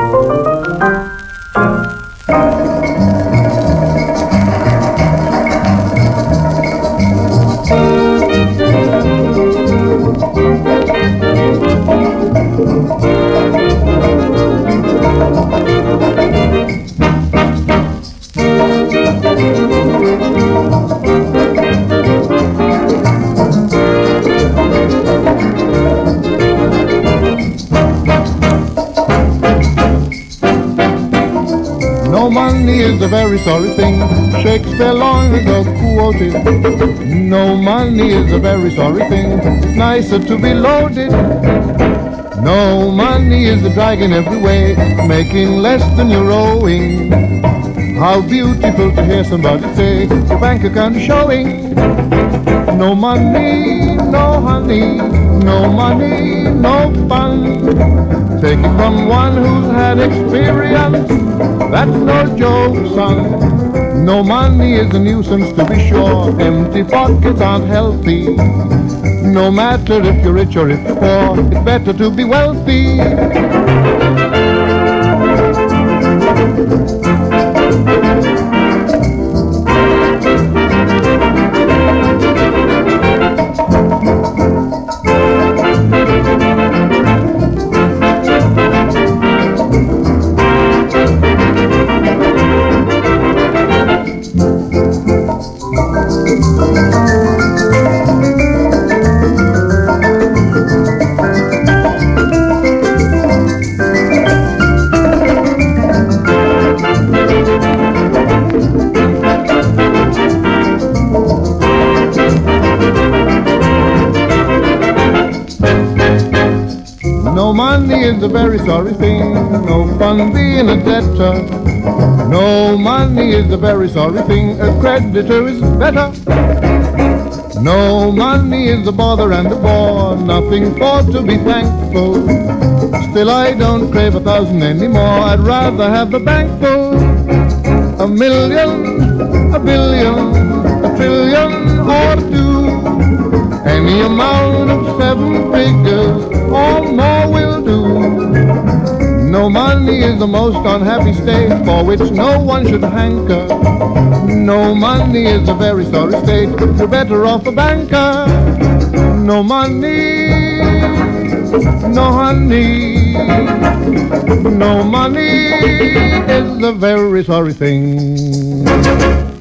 No money is a very sorry thing. Shakespeare long ago quoted. No money is a very sorry thing. It's nicer to be loaded. No money is a drag in every way, making less than you're owing. How beautiful to hear somebody say your bank account is showing. No money, no honey, no money, no fun. Take it from one who's had experience, that's no joke, son. No money is a nuisance to be sure, empty pockets aren't healthy. No matter if you're rich or if you're poor, it's better to be wealthy. No money is a very sorry thing, no fun being a debtor. No money is a very sorry thing, a creditor is better. No money is a bother and a bore, nothing for to be thankful. Still I don't crave 1,000 anymore, I'd rather have the bank full. 1 million, 1 billion, 1 trillion or 2. Any amount of 7 figures or more will do. No money is the most unhappy state for which no one should hanker. No money is a very sorry state, you're better off a banker. No money, no honey, no money is a very sorry thing.